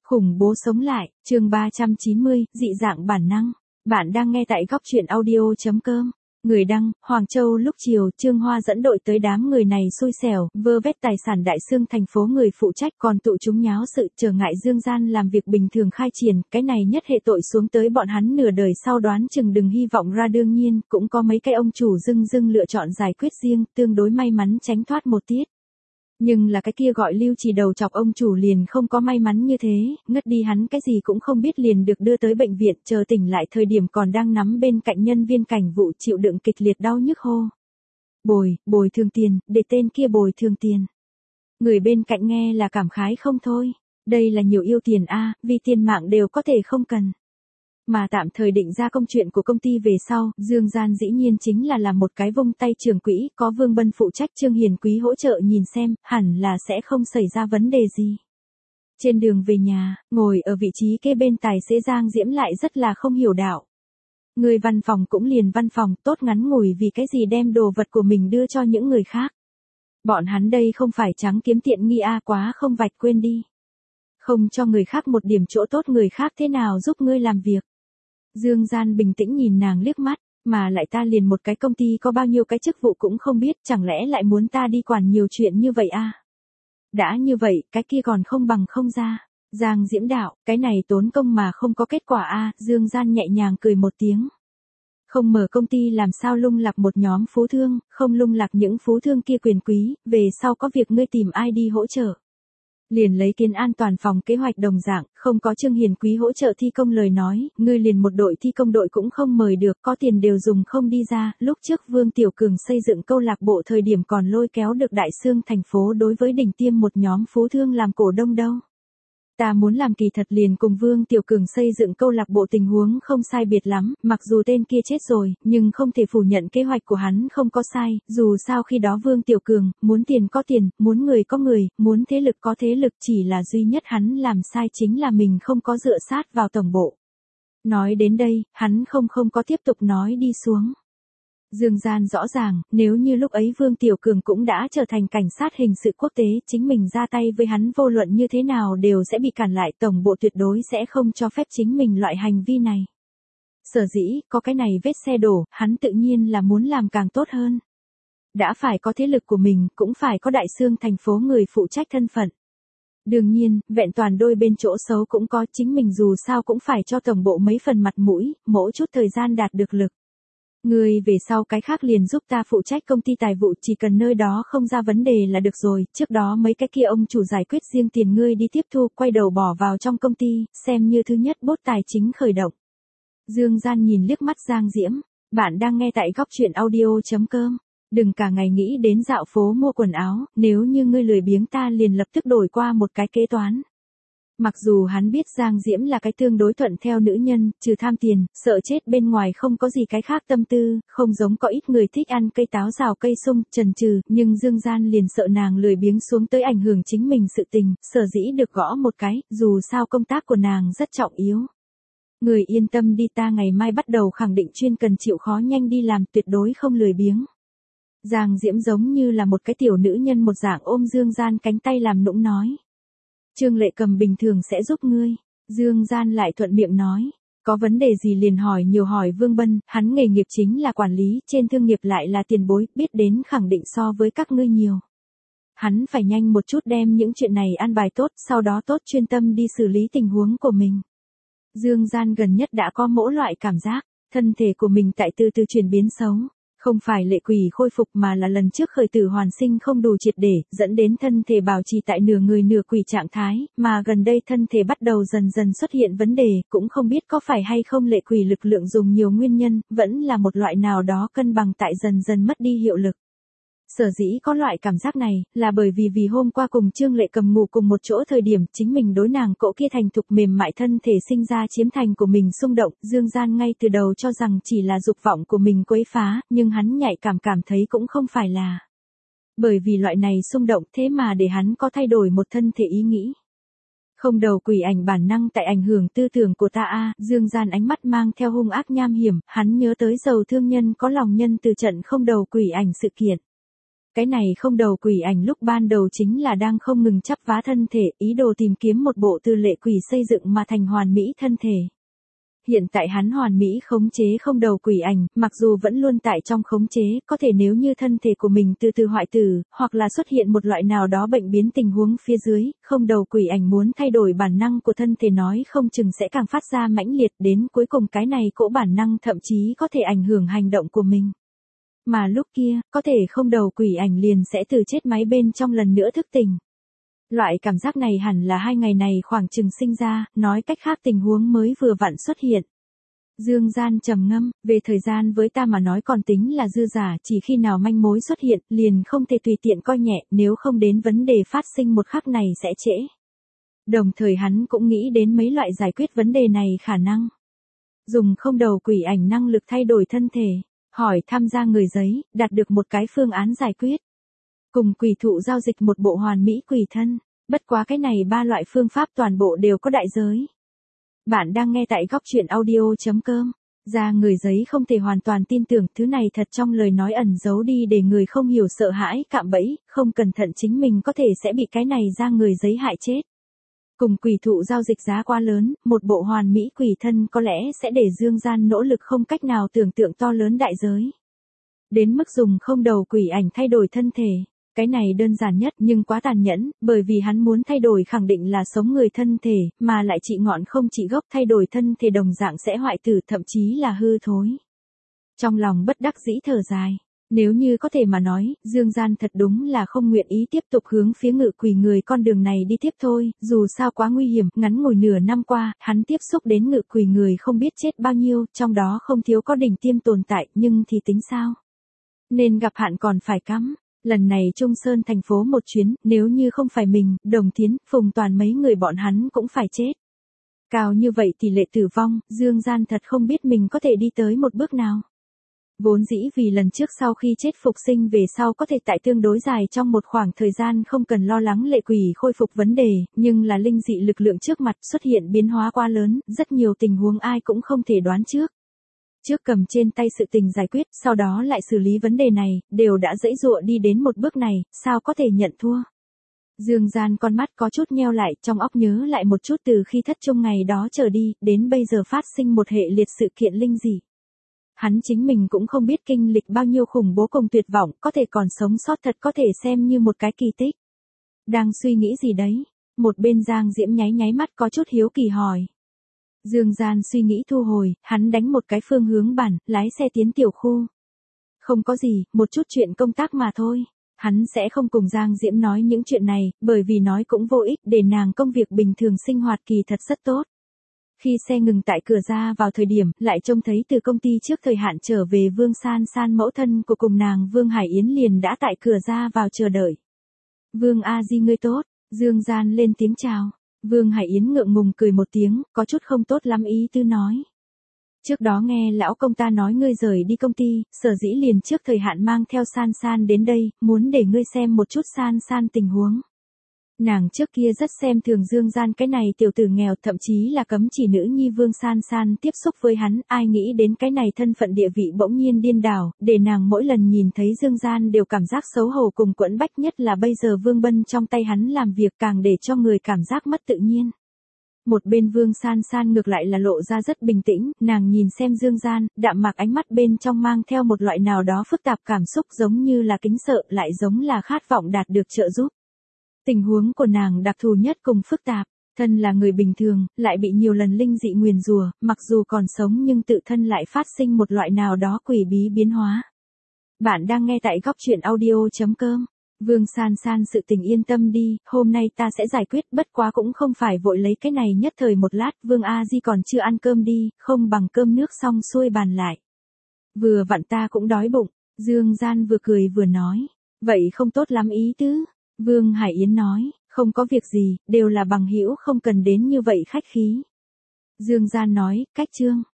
Khủng bố sống lại, chương 390, dị dạng bản năng. Bạn đang nghe tại góc truyện audio.com. Người đăng, Hoàng Châu. Lúc chiều, Trương Hoa dẫn đội tới đám người này xui xẻo, vơ vét tài sản đại xương thành phố người phụ trách, còn tụ chúng nháo sự trở ngại Dương Gian làm việc bình thường khai triển, cái này nhất hệ tội xuống tới bọn hắn nửa đời sau đoán chừng đừng hy vọng ra. Đương nhiên, cũng có mấy cái ông chủ dưng lựa chọn giải quyết riêng, tương đối may mắn tránh thoát một tiết. Nhưng là cái kia gọi Lưu Chỉ đầu chọc ông chủ liền không có may mắn như thế, ngất đi hắn cái gì cũng không biết liền được đưa tới bệnh viện, chờ tỉnh lại thời điểm còn đang nắm bên cạnh nhân viên cảnh vụ chịu đựng kịch liệt đau nhức hô. Bồi thường tiền, để tên kia bồi thường tiền. Người bên cạnh nghe là cảm khái không thôi, đây là nhiều yêu tiền a, vì tiền mạng đều có thể không cần. Mà tạm thời định ra công chuyện của công ty về sau, Dương Gian dĩ nhiên chính là làm một cái vung tay trưởng quỹ, có Vương Bân phụ trách, Trương Hiền Quý hỗ trợ nhìn xem, hẳn là sẽ không xảy ra vấn đề gì. Trên đường về nhà, ngồi ở vị trí kế bên tài xế Giang Diễm lại rất là không hiểu đạo. Người văn phòng cũng liền văn phòng, tốt ngắn ngủi vì cái gì đem đồ vật của mình đưa cho những người khác. Bọn hắn đây không phải trắng kiếm tiện nghi a, quá không vạch quên đi. Không cho người khác một điểm chỗ tốt, người khác thế nào giúp ngươi làm việc. Dương Gian bình tĩnh nhìn nàng liếc mắt, mà lại ta liền một cái công ty có bao nhiêu cái chức vụ cũng không biết, chẳng lẽ lại muốn ta đi quản nhiều chuyện như vậy à? Đã như vậy, cái kia còn không bằng không ra. Giang Diễm đạo, cái này tốn công mà không có kết quả à? Dương Gian nhẹ nhàng cười một tiếng. Không mở công ty làm sao lung lạc một nhóm phú thương, không lung lạc những phú thương kia quyền quý, về sau có việc ngươi tìm ai đi hỗ trợ. Liền lấy Kiến An toàn phòng kế hoạch đồng dạng, không có Trương Hiền Quý hỗ trợ thi công lời nói, ngươi liền một đội thi công đội cũng không mời được, có tiền đều dùng không đi ra. Lúc trước Vương Tiểu Cường xây dựng câu lạc bộ thời điểm còn lôi kéo được đại xương thành phố đối với đỉnh tiêm một nhóm phú thương làm cổ đông đâu. Ta muốn làm kỳ thật liền cùng Vương Tiểu Cường xây dựng câu lạc bộ tình huống không sai biệt lắm, mặc dù tên kia chết rồi, nhưng không thể phủ nhận kế hoạch của hắn không có sai, dù sao khi đó Vương Tiểu Cường, muốn tiền có tiền, muốn người có người, muốn thế lực có thế lực, chỉ là duy nhất hắn làm sai chính là mình không có dựa sát vào tổng bộ. Nói đến đây, hắn không có tiếp tục nói đi xuống. Dương Gian rõ ràng, nếu như lúc ấy Vương Tiểu Cường cũng đã trở thành cảnh sát hình sự quốc tế, chính mình ra tay với hắn vô luận như thế nào đều sẽ bị cản lại, tổng bộ tuyệt đối sẽ không cho phép chính mình loại hành vi này. Sở dĩ, có cái này vết xe đổ, hắn tự nhiên là muốn làm càng tốt hơn. Đã phải có thế lực của mình, cũng phải có đại xương thành phố người phụ trách thân phận. Đương nhiên, vẹn toàn đôi bên chỗ xấu cũng có, chính mình dù sao cũng phải cho tổng bộ mấy phần mặt mũi, mỗi chút thời gian đạt được lực. Người về sau cái khác liền giúp ta phụ trách công ty tài vụ, chỉ cần nơi đó không ra vấn đề là được rồi, trước đó mấy cái kia ông chủ giải quyết riêng tiền ngươi đi tiếp thu, quay đầu bỏ vào trong công ty, xem như thứ nhất bốt tài chính khởi động. Dương Gian nhìn liếc mắt Giang Diễm, bạn đang nghe tại góc truyện audio.com. Đừng cả ngày nghĩ đến dạo phố mua quần áo, nếu như ngươi lười biếng ta liền lập tức đổi qua một cái kế toán. Mặc dù hắn biết Giang Diễm là cái tương đối thuận theo nữ nhân, trừ tham tiền, sợ chết bên ngoài không có gì cái khác tâm tư, không giống có ít người thích ăn cây táo rào cây sung, trần trừ, nhưng Dương Gian liền sợ nàng lười biếng xuống tới ảnh hưởng chính mình sự tình, sở dĩ được gõ một cái, dù sao công tác của nàng rất trọng yếu. Người yên tâm đi, ta ngày mai bắt đầu khẳng định chuyên cần chịu khó nhanh đi làm, tuyệt đối không lười biếng. Giang Diễm giống như là một cái tiểu nữ nhân một dạng ôm Dương Gian cánh tay làm nũng nói. Trương Lệ Cầm bình thường sẽ giúp ngươi. Dương Gian lại thuận miệng nói. Có vấn đề gì liền hỏi, nhiều hỏi Vương Bân, hắn nghề nghiệp chính là quản lý, trên thương nghiệp lại là tiền bối, biết đến khẳng định so với các ngươi nhiều. Hắn phải nhanh một chút đem những chuyện này an bài tốt, sau đó tốt chuyên tâm đi xử lý tình huống của mình. Dương Gian gần nhất đã có mỗi loại cảm giác, thân thể của mình tại từ từ chuyển biến xấu. Không phải lệ quỷ khôi phục mà là lần trước khởi tử hoàn sinh không đủ triệt để, dẫn đến thân thể bảo trì tại nửa người nửa quỷ trạng thái, mà gần đây thân thể bắt đầu dần dần xuất hiện vấn đề, cũng không biết có phải hay không lệ quỷ lực lượng dùng nhiều nguyên nhân, vẫn là một loại nào đó cân bằng tại dần dần mất đi hiệu lực. Sở dĩ có loại cảm giác này, là bởi vì hôm qua cùng Trương Lệ Cầm ngủ cùng một chỗ thời điểm chính mình đối nàng cỗ kia thành thục mềm mại thân thể sinh ra chiếm thành của mình xung động, Dương Gian ngay từ đầu cho rằng chỉ là dục vọng của mình quấy phá, nhưng hắn nhạy cảm thấy cũng không phải là. Bởi vì loại này xung động thế mà để hắn có thay đổi một thân thể ý nghĩ. Không đầu quỷ ảnh bản năng tại ảnh hưởng tư tưởng của ta a. Dương Gian ánh mắt mang theo hung ác nham hiểm, hắn nhớ tới Dầu Thương Nhân có lòng nhân từ trận không đầu quỷ ảnh sự kiện. Cái này không đầu quỷ ảnh lúc ban đầu chính là đang không ngừng chắp vá thân thể, ý đồ tìm kiếm một bộ tư lệ quỷ xây dựng mà thành hoàn mỹ thân thể. Hiện tại hắn hoàn mỹ khống chế không đầu quỷ ảnh, mặc dù vẫn luôn tại trong khống chế, có thể nếu như thân thể của mình từ từ hoại tử, hoặc là xuất hiện một loại nào đó bệnh biến tình huống phía dưới, không đầu quỷ ảnh muốn thay đổi bản năng của thân thể nói không chừng sẽ càng phát ra mãnh liệt, đến cuối cùng cái này cỗ bản năng thậm chí có thể ảnh hưởng hành động của mình. Mà lúc kia, có thể không đầu quỷ ảnh liền sẽ từ chết máy bên trong lần nữa thức tỉnh. Loại cảm giác này hẳn là 2 ngày này khoảng chừng sinh ra, nói cách khác tình huống mới vừa vặn xuất hiện. Dương Gian trầm ngâm, về thời gian với ta mà nói còn tính là dư giả, chỉ khi nào manh mối xuất hiện, liền không thể tùy tiện coi nhẹ, nếu không đến vấn đề phát sinh một khắc này sẽ trễ. Đồng thời hắn cũng nghĩ đến mấy loại giải quyết vấn đề này khả năng. Dùng không đầu quỷ ảnh năng lực thay đổi thân thể, hỏi tham gia người giấy, đạt được một cái phương án giải quyết. Cùng quỷ thụ giao dịch một bộ hoàn mỹ quỷ thân, bất quá cái này 3 loại phương pháp toàn bộ đều có đại giới. Bạn đang nghe tại góc truyện audio.com. Ra người giấy không thể hoàn toàn tin tưởng thứ này thật trong lời nói ẩn giấu đi để người không hiểu sợ hãi, cạm bẫy, không cẩn thận chính mình có thể sẽ bị cái này ra người giấy hại chết. Cùng quỷ thụ giao dịch giá quá lớn, một bộ hoàn mỹ quỷ thân có lẽ sẽ để Dương Gian nỗ lực không cách nào tưởng tượng to lớn đại giới. Đến mức dùng không đầu quỷ ảnh thay đổi thân thể. Cái này đơn giản nhất nhưng quá tàn nhẫn, bởi vì hắn muốn thay đổi khẳng định là sống người thân thể, mà lại trị ngọn không trị gốc, thay đổi thân thể đồng dạng sẽ hoại tử thậm chí là hư thối. Trong lòng bất đắc dĩ thở dài, nếu như có thể mà nói, Dương Gian thật đúng là không nguyện ý tiếp tục hướng phía ngự quỷ người con đường này đi tiếp thôi, dù sao quá nguy hiểm, ngắn ngủi nửa năm qua, hắn tiếp xúc đến ngự quỷ người không biết chết bao nhiêu, trong đó không thiếu có đỉnh tiêm tồn tại, nhưng thì tính sao? Nên gặp hạn còn phải cắm. Lần này Trung Sơn thành phố một chuyến, nếu như không phải mình, Đồng Thiến, Phùng Toàn mấy người bọn hắn cũng phải chết. Cao như vậy tỷ lệ tử vong, Dương Gian thật không biết mình có thể đi tới một bước nào. Vốn dĩ vì lần trước sau khi chết phục sinh về sau có thể tại tương đối dài trong một khoảng thời gian không cần lo lắng lệ quỷ khôi phục vấn đề, nhưng là linh dị lực lượng trước mặt xuất hiện biến hóa quá lớn, rất nhiều tình huống ai cũng không thể đoán trước. Trước cầm trên tay sự tình giải quyết, sau đó lại xử lý vấn đề này, đều đã dãy dụa đi đến một bước này, sao có thể nhận thua. Dương Gian con mắt có chút nheo lại, trong óc nhớ lại một chút từ khi thất chung ngày đó trở đi, đến bây giờ phát sinh một hệ liệt sự kiện linh dị. Hắn chính mình cũng không biết kinh lịch bao nhiêu khủng bố cùng tuyệt vọng, có thể còn sống sót thật có thể xem như một cái kỳ tích. Đang suy nghĩ gì đấy? Một bên Giang Diễm nháy nháy mắt có chút hiếu kỳ hỏi. Dương Gian suy nghĩ thu hồi, hắn đánh một cái phương hướng bản, lái xe tiến tiểu khu. Không có gì, một chút chuyện công tác mà thôi. Hắn sẽ không cùng Giang Diễm nói những chuyện này, bởi vì nói cũng vô ích, để nàng công việc bình thường sinh hoạt kỳ thật rất tốt. Khi xe ngừng tại cửa ra vào thời điểm, lại trông thấy từ công ty trước thời hạn trở về Vương San San mẫu thân của cùng nàng Vương Hải Yến liền đã tại cửa ra vào chờ đợi. Vương A Di ngươi tốt, Dương Gian lên tiếng chào. Vương Hải Yến ngượng ngùng cười một tiếng, có chút không tốt lắm ý tư nói. Trước đó nghe lão công ta nói ngươi rời đi công ty, sở dĩ liền trước thời hạn mang theo San San đến đây, muốn để ngươi xem một chút San San tình huống. Nàng trước kia rất xem thường Dương Gian cái này tiểu tử nghèo, thậm chí là cấm chỉ nữ nhi Vương San San tiếp xúc với hắn, ai nghĩ đến cái này thân phận địa vị bỗng nhiên điên đảo, để nàng mỗi lần nhìn thấy Dương Gian đều cảm giác xấu hổ cùng quẫn bách, nhất là bây giờ Vương Bân trong tay hắn làm việc càng để cho người cảm giác mất tự nhiên. Một bên Vương San San ngược lại là lộ ra rất bình tĩnh, nàng nhìn xem Dương Gian, đạm mạc ánh mắt bên trong mang theo một loại nào đó phức tạp cảm xúc, giống như là kính sợ, lại giống là khát vọng đạt được trợ giúp. Tình huống của nàng đặc thù nhất cùng phức tạp, thân là người bình thường, lại bị nhiều lần linh dị nguyền rủa, mặc dù còn sống nhưng tự thân lại phát sinh một loại nào đó quỷ bí biến hóa. Bạn đang nghe tại góc truyện audio.com. Vương San San sự tình yên tâm đi, hôm nay ta sẽ giải quyết, bất quá cũng không phải vội lấy cái này nhất thời một lát, Vương A Di còn chưa ăn cơm đi, không bằng cơm nước xong xuôi bàn lại. Vừa vặn ta cũng đói bụng, Dương Gian vừa cười vừa nói, vậy không tốt lắm ý tứ. Vương Hải Yến nói, không có việc gì, đều là bằng hữu, không cần đến như vậy khách khí. Dương Gian nói, cách chương.